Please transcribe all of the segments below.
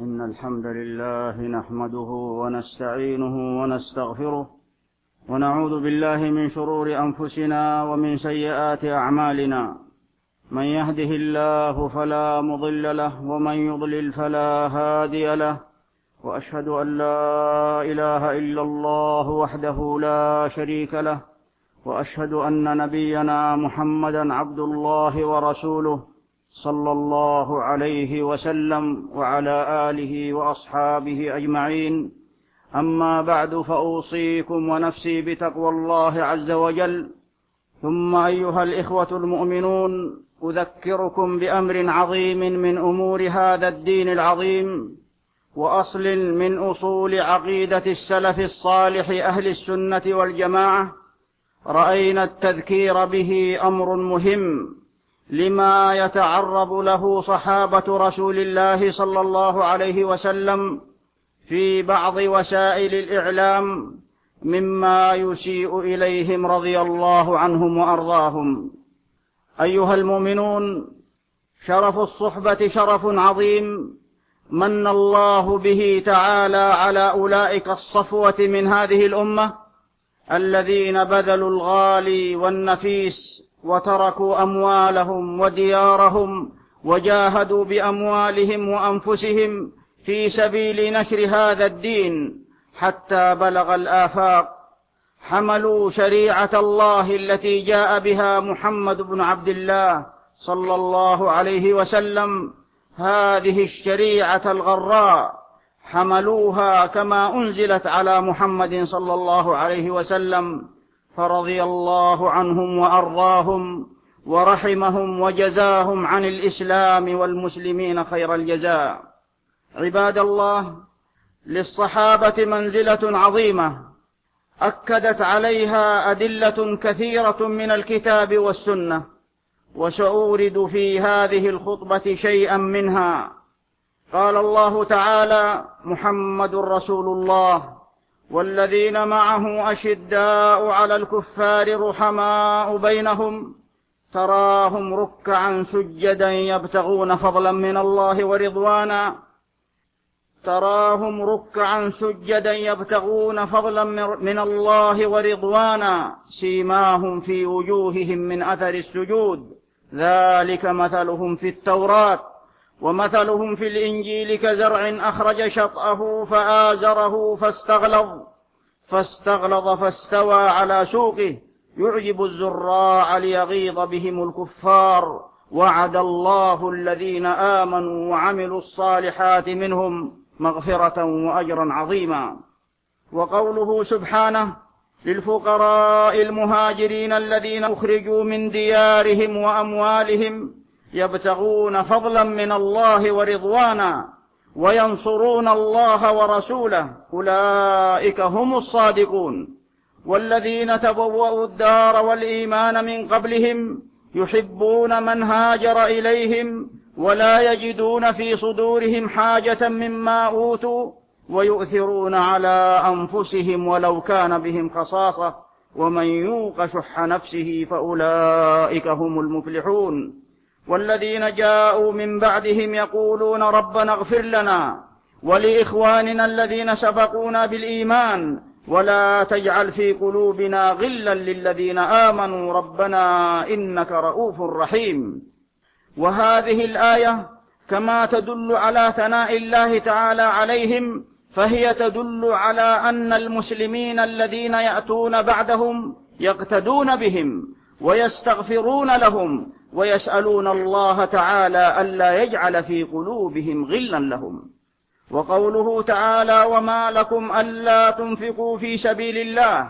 إن الحمد لله نحمده ونستعينه ونستغفره ونعوذ بالله من شرور أنفسنا ومن سيئات أعمالنا. من يهده الله فلا مضل له ومن يضلل فلا هادي له، وأشهد أن لا إله إلا الله وحده لا شريك له، وأشهد أن نبينا محمدا عبد الله ورسوله صلى الله عليه وسلم وعلى آله وأصحابه أجمعين. أما بعد، فأوصيكم ونفسي بتقوى الله عز وجل. ثم أيها الإخوة المؤمنون، أذكركم بأمر عظيم من أمور هذا الدين العظيم، وأصل من أصول عقيدة السلف الصالح أهل السنة والجماعة. رأينا التذكير به أمر مهم لما يتعرض له صحابة رسول الله صلى الله عليه وسلم في بعض وسائل الإعلام مما يسيء إليهم رضي الله عنهم وأرضاهم. أيها المؤمنون، شرف الصحبة شرف عظيم من الله به تعالى على أولئك الصفوة من هذه الأمة الذين بذلوا الغالي والنفيس وتركوا أموالهم وديارهم وجاهدوا بأموالهم وأنفسهم في سبيل نشر هذا الدين حتى بلغ الآفاق. حملوا شريعة الله التي جاء بها محمد بن عبد الله صلى الله عليه وسلم، هذه الشريعة الغراء، حملوها كما أنزلت على محمد صلى الله عليه وسلم، فرضي الله عنهم وأرضاهم ورحمهم وجزاهم عن الإسلام والمسلمين خير الجزاء. عباد الله، للصحابة منزلة عظيمة أكدت عليها أدلة كثيرة من الكتاب والسنة، وسأورد في هذه الخطبة شيئا منها. قال الله تعالى: محمد رسول الله والذين معه أشداء على الكفار رحماء بينهم تراهم ركعا سجدا يبتغون فضلا من الله ورضوانا من الله ورضوانا سيماهم في وجوههم من أثر السجود ذلك مثلهم في التوراة ومثلهم في الإنجيل كزرع أخرج شطأه فآزره فاستغلظ فاستوى على سوقه يعجب الزراع ليغيظ بهم الكفار. وعد الله الذين آمنوا وعملوا الصالحات منهم مغفرة وأجرا عظيما. وقوله سبحانه: للفقراء المهاجرين الذين أخرجوا من ديارهم وأموالهم يبتغون فضلا من الله ورضوانا وينصرون الله ورسوله أولئك هم الصادقون. والذين تبوأوا الدار والإيمان من قبلهم يحبون من هاجر إليهم ولا يجدون في صدورهم حاجة مما أوتوا ويؤثرون على أنفسهم ولو كان بهم خصاصة ومن يوق شح نفسه فأولئك هم المفلحون. والذين جاءوا من بعدهم يقولون ربنا اغفر لنا ولإخواننا الذين سبقونا بالإيمان ولا تجعل في قلوبنا غلا للذين آمنوا ربنا إنك رؤوف رحيم. وهذه الآية كما تدل على ثناء الله تعالى عليهم، فهي تدل على أن المسلمين الذين يأتون بعدهم يقتدون بهم ويستغفرون لهم ويسألون الله تعالى ألا يجعل في قلوبهم غلا لهم. وقوله تعالى: وما لكم ألا تنفقوا في سبيل الله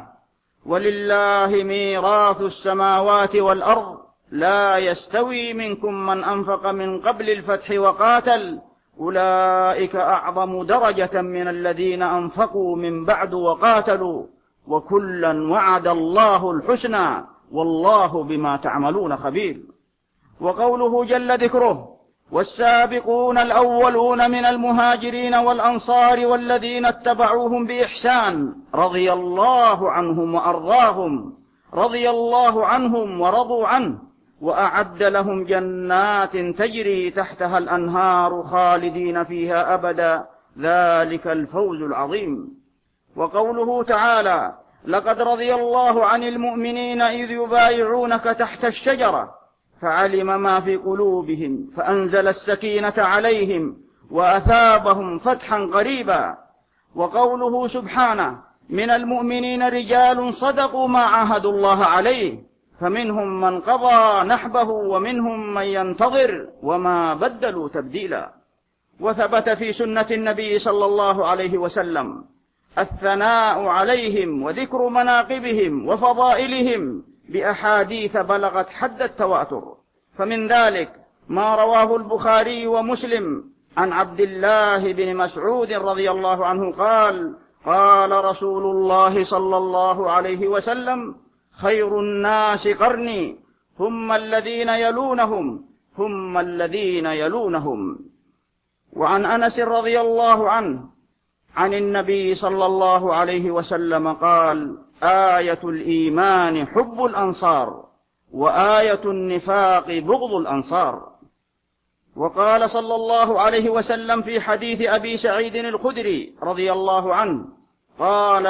ولله ميراث السماوات والأرض لا يستوي منكم من أنفق من قبل الفتح وقاتل أولئك أعظم درجة من الذين أنفقوا من بعد وقاتلوا وكلا وعد الله الحسنى والله بما تعملون خبير. وقوله جل ذكره: والسابقون الأولون من المهاجرين والأنصار والذين اتبعوهم بإحسان رضي الله عنهم وأرضاهم، رضي الله عنهم ورضوا عنه وأعد لهم جنات تجري تحتها الأنهار خالدين فيها أبدا، ذلك الفوز العظيم. وقوله تعالى: لقد رضي الله عن المؤمنين إذ يبايعونك تحت الشجرة فعلم ما في قلوبهم فأنزل السكينة عليهم وأثابهم فتحا قريبا. وقوله سبحانه: من المؤمنين رجال صدقوا ما عاهدوا الله عليه فمنهم من قضى نحبه ومنهم من ينتظر وما بدلوا تبديلا. وثبت في سنة النبي صلى الله عليه وسلم الثناء عليهم وذكر مناقبهم وفضائلهم بأحاديث بلغت حد التواتر، فمن ذلك ما رواه البخاري ومسلم عن عبد الله بن مسعود رضي الله عنه قال: قال رسول الله صلى الله عليه وسلم: خير الناس قرني ثم الذين يلونهم ثم الذين يلونهم. وعن أنس رضي الله عنه عن النبي صلى الله عليه وسلم قال: آية الإيمان حب الأنصار وآية النفاق بغض الأنصار. وقال صلى الله عليه وسلم في حديث أبي سعيد الخدري رضي الله عنه قال: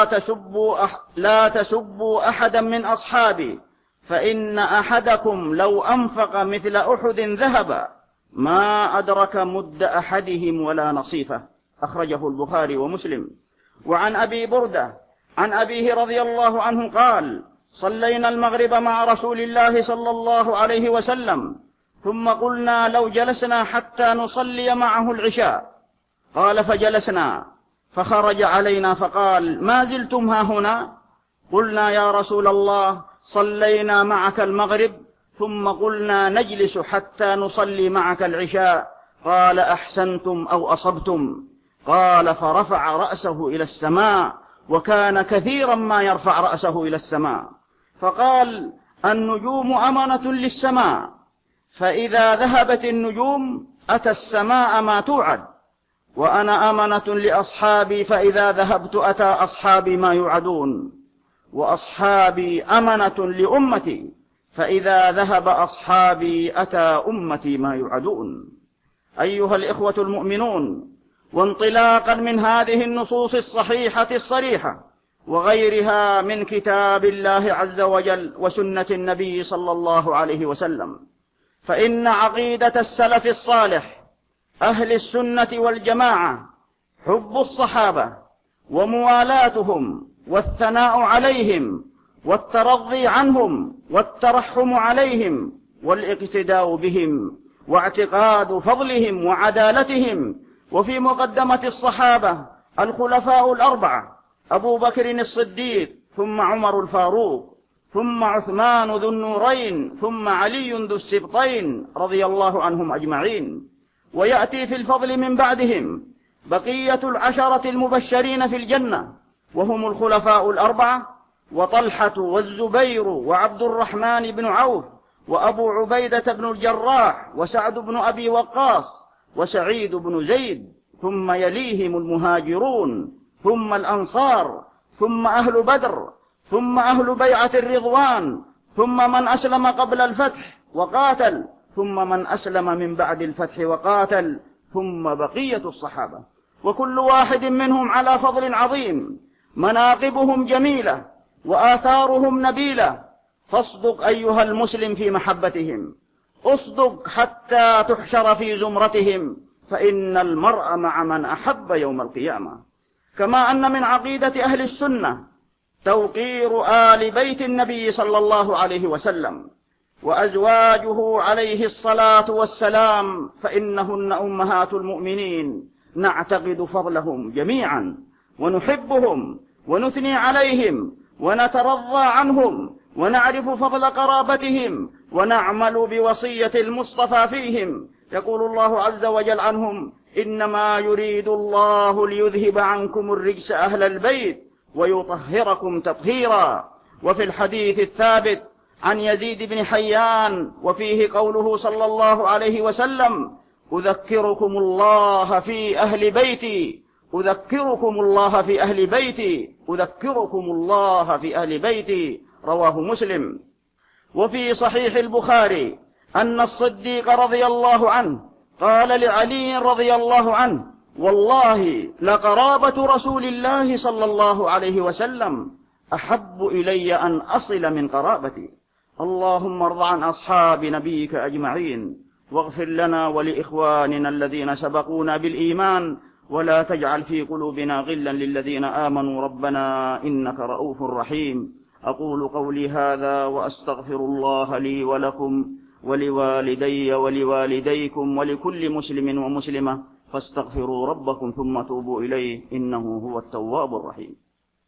لا تسبوا أحدا من أصحابي فإن أحدكم لو أنفق مثل أحد ذهبا ما أدرك مد أحدهم ولا نصيفه، أخرجه البخاري ومسلم. وعن أبي بردة عن أبيه رضي الله عنه قال: صلينا المغرب مع رسول الله صلى الله عليه وسلم ثم قلنا لو جلسنا حتى نصلي معه العشاء، قال: فجلسنا فخرج علينا فقال: ما زلتم ها هنا؟ قلنا: يا رسول الله صلينا معك المغرب ثم قلنا نجلس حتى نصلي معك العشاء. قال: أحسنتم أو أصبتم. قال: فرفع رأسه إلى السماء، وكان كثيرا ما يرفع رأسه إلى السماء، فقال: النجوم أمنة للسماء، فإذا ذهبت النجوم أتى السماء ما توعد، وأنا أمنة لأصحابي، فإذا ذهبت أتى أصحابي ما يوعدون، وأصحابي أمنة لأمتي، فإذا ذهب أصحابي أتى أمتي ما يوعدون. أيها الإخوة المؤمنون، وانطلاقا من هذه النصوص الصحيحة الصريحة وغيرها من كتاب الله عز وجل وسنة النبي صلى الله عليه وسلم، فإن عقيدة السلف الصالح أهل السنة والجماعة حب الصحابة وموالاتهم والثناء عليهم والترضي عنهم والترحم عليهم والاقتداء بهم واعتقاد فضلهم وعدالتهم. وفي مقدمة الصحابة الخلفاء الأربعة: أبو بكر الصديق، ثم عمر الفاروق، ثم عثمان ذو النورين، ثم علي ذو السبطين رضي الله عنهم أجمعين. ويأتي في الفضل من بعدهم بقية العشرة المبشرين في الجنة، وهم الخلفاء الأربعة: وطلحة والزبير وعبد الرحمن بن عوف وأبو عبيدة بن الجراح وسعد بن أبي وقاص وسعيد بن زيد، ثم يليهم المهاجرون، ثم الأنصار، ثم أهل بدر، ثم أهل بيعة الرضوان، ثم من أسلم قبل الفتح وقاتل، ثم من أسلم من بعد الفتح وقاتل، ثم بقية الصحابة، وكل واحد منهم على فضل عظيم، مناقبهم جميلة وآثارهم نبيلة. فاصدق أيها المسلم في محبتهم، اصدق حتى تحشر في زمرتهم، فإن المرء مع من أحب يوم القيامة. كما أن من عقيدة أهل السنة توقير آل بيت النبي صلى الله عليه وسلم وأزواجه عليه الصلاة والسلام، فإنهن أمهات المؤمنين، نعتقد فضلهم جميعا ونحبهم ونثني عليهم ونترضى عنهم ونعرف فضل قرابتهم ونعمل بوصية المصطفى فيهم. يقول الله عز وجل عنهم: إنما يريد الله ليذهب عنكم الرجس أهل البيت ويطهركم تطهيرا. وفي الحديث الثابت عن يزيد بن حيان وفيه قوله صلى الله عليه وسلم: أذكركم الله في أهل بيتي، أذكركم الله في أهل بيتي، أذكركم الله في أهل بيتي، رواه مسلم. وفي صحيح البخاري أن الصديق رضي الله عنه قال لعلي رضي الله عنه: والله لقرابة رسول الله صلى الله عليه وسلم أحب إلي أن أصل من قرابتي. اللهم ارض عن أصحاب نبيك أجمعين، واغفر لنا ولإخواننا الذين سبقونا بالإيمان، ولا تجعل في قلوبنا غلا للذين آمنوا ربنا إنك رؤوف رحيم. أقول قولي هذا وأستغفر الله لي ولكم ولوالدي ولوالديكم ولكل مسلم ومسلمة، فاستغفروا ربكم ثم توبوا إليه إنه هو التواب الرحيم.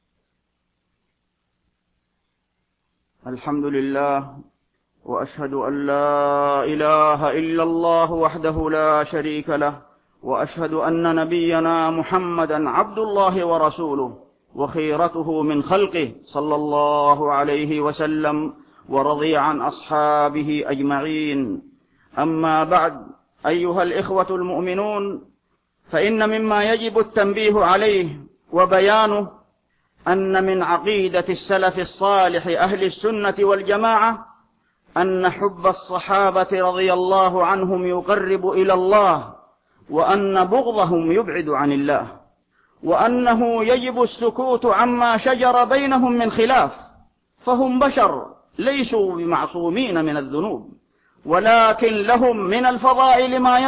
الحمد لله، وأشهد أن لا إله إلا الله وحده لا شريك له، وأشهد أن نبينا محمدا عبد الله ورسوله وخيرته من خلقه صلى الله عليه وسلم، ورضي عن أصحابه أجمعين. أما بعد، أيها الإخوة المؤمنون، فإن مما يجب التنبيه عليه وبيانه أن من عقيدة السلف الصالح أهل السنة والجماعة أن حب الصحابة رضي الله عنهم يقرب إلى الله، وأن بغضهم يبعد عن الله، وأنه يجب السكوت عما شجر بينهم من خلاف، فهم بشر ليسوا بمعصومين من الذنوب، ولكن لهم من الفضائل ما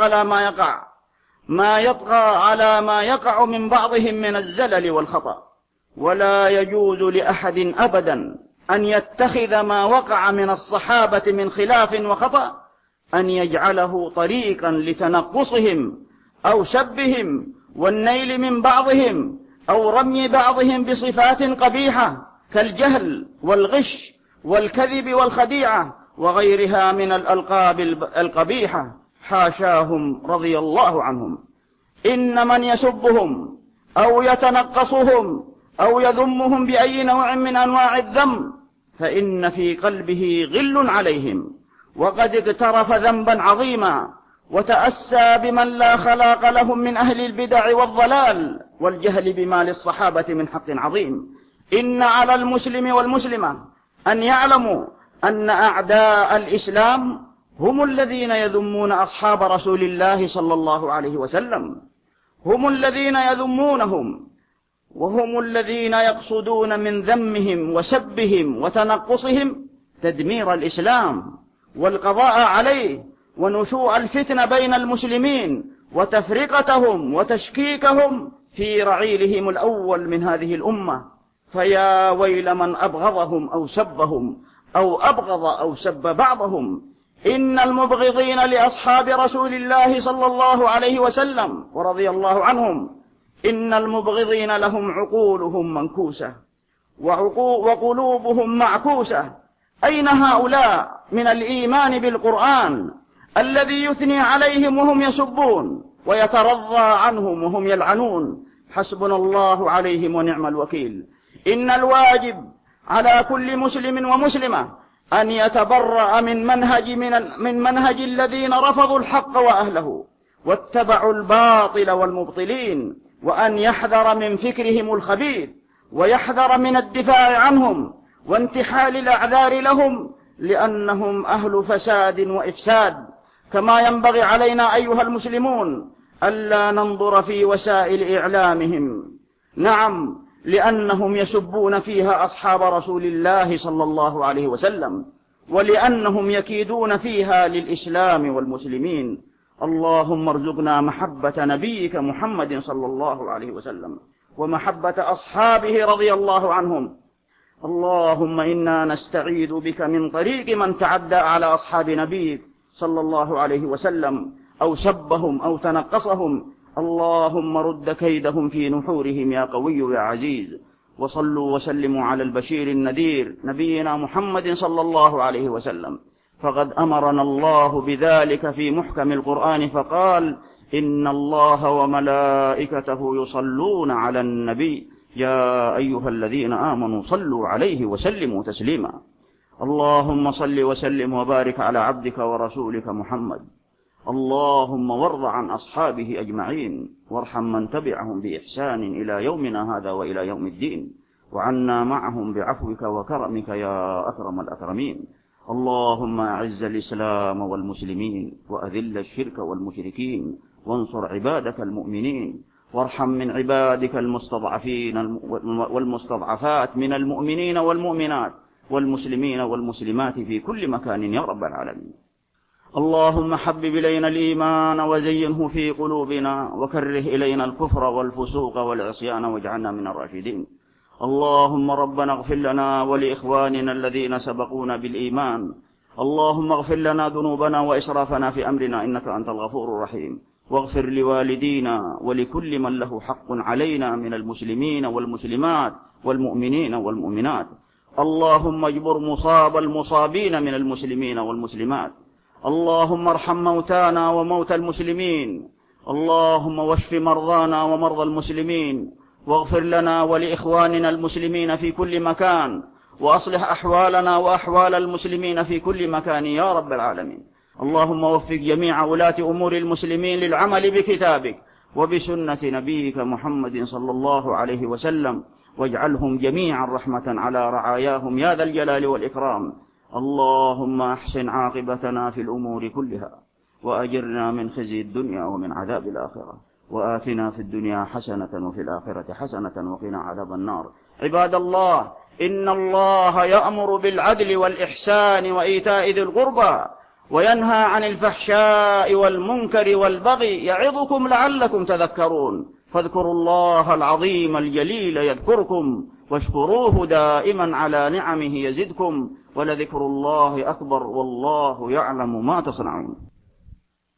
يطغى على ما يقع من بعضهم من الزلل والخطأ. ولا يجوز لأحد أبدا أن يتخذ ما وقع من الصحابة من خلاف وخطأ أن يجعله طريقا لتنقصهم أو سبهم والنيل من بعضهم أو رمي بعضهم بصفات قبيحة كالجهل والغش والكذب والخديعة وغيرها من الألقاب القبيحة، حاشاهم رضي الله عنهم. إن من يسبهم أو يتنقصهم أو يذمهم بأي نوع من أنواع الذم فإن في قلبه غل عليهم، وقد اقترف ذنبا عظيما، وتأسى بمن لا خلاق لهم من أهل البدع والضلال والجهل بما للصحابة من حق عظيم. إن على المسلم والمسلمة أن يعلموا أن أعداء الإسلام هم الذين يذمون أصحاب رسول الله صلى الله عليه وسلم، هم الذين يذمونهم، وهم الذين يقصدون من ذمهم وسبهم وتنقصهم تدمير الإسلام والقضاء عليه ونشوء الفتنة بين المسلمين وتفرقتهم وتشكيكهم في رعيلهم الأول من هذه الأمة. فيا ويل من أبغضهم أو سبهم أو أبغض أو سب بعضهم. إن المبغضين لأصحاب رسول الله صلى الله عليه وسلم ورضي الله عنهم، إن المبغضين لهم عقولهم منكوسة وقلوبهم معكوسة. أين هؤلاء من الإيمان بالقرآن الذي يثني عليهم وهم يسبون ويترضى عنهم وهم يلعنون؟ حسبنا الله عليهم ونعم الوكيل. إن الواجب على كل مسلم ومسلمة أن يتبرأ من منهج الذين رفضوا الحق وأهله واتبعوا الباطل والمبطلين، وأن يحذر من فكرهم الخبيث، ويحذر من الدفاع عنهم وانتحال الأعذار لهم، لأنهم أهل فساد وإفساد. كما ينبغي علينا أيها المسلمون ألا ننظر في وسائل إعلامهم، نعم، لأنهم يسبون فيها أصحاب رسول الله صلى الله عليه وسلم، ولأنهم يكيدون فيها للإسلام والمسلمين. اللهم ارزقنا محبة نبيك محمد صلى الله عليه وسلم ومحبة أصحابه رضي الله عنهم. اللهم إنا نستعيذ بك من طريق من تعدى على أصحاب نبيك صلى الله عليه وسلم أو سبهم أو تنقصهم. اللهم رد كيدهم في نحورهم يا قوي يا عزيز. وصلوا وسلموا على البشير النذير نبينا محمد صلى الله عليه وسلم، فقد أمرنا الله بذلك في محكم القرآن فقال: إن الله وملائكته يصلون على النبي يا أيها الذين آمنوا صلوا عليه وسلموا تسليما. اللهم صل وسلم وبارك على عبدك ورسولك محمد. اللهم وارض عن أصحابه أجمعين، وارحم من تبعهم بإحسان إلى يومنا هذا وإلى يوم الدين، وعنا معهم بعفوك وكرمك يا أكرم الأكرمين. اللهم أعز الإسلام والمسلمين وأذل الشرك والمشركين وانصر عبادك المؤمنين وارحم من عبادك المستضعفين والمستضعفات من المؤمنين والمؤمنات والمسلمين والمسلمات في كل مكان يا رب العالمين. اللهم حبب إلينا الإيمان وزينه في قلوبنا وكره إلينا الكفر والفسوق والعصيان واجعلنا من الراشدين. اللهم ربنا اغفر لنا ولإخواننا الذين سبقونا بالإيمان. اللهم اغفر لنا ذنوبنا وإسرافنا في أمرنا إنك أنت الغفور الرحيم. واغفر لوالدينا ولكل من له حق علينا من المسلمين والمسلمات والمؤمنين والمؤمنات. اللهم اجبر مصاب المصابين من المسلمين والمسلمات. اللهم ارحم موتانا وموتى المسلمين. اللهم واشف مرضانا ومرضى المسلمين واغفر لنا ولإخواننا المسلمين في كل مكان وأصلح أحوالنا وأحوال المسلمين في كل مكان يا رب العالمين. اللهم وفق جميع ولاة أمور المسلمين للعمل بكتابك وبسنة نبيك محمد صلى الله عليه وسلم واجعلهم جميعا رحمة على رعاياهم يا ذا الجلال والإكرام. اللهم أحسن عاقبتنا في الأمور كلها وأجرنا من خزي الدنيا ومن عذاب الآخرة وآتنا في الدنيا حسنة وفي الآخرة حسنة وقنا عذاب النار. عباد الله، إن الله يأمر بالعدل والإحسان وإيتاء ذي القربى وينهى عن الفحشاء والمنكر والبغي يعظكم لعلكم تذكرون. فاذكروا الله العظيم الجليل يذكركم واشكروه دائما على نعمه يزدكم ولذكر الله أكبر والله يعلم ما تصنعون.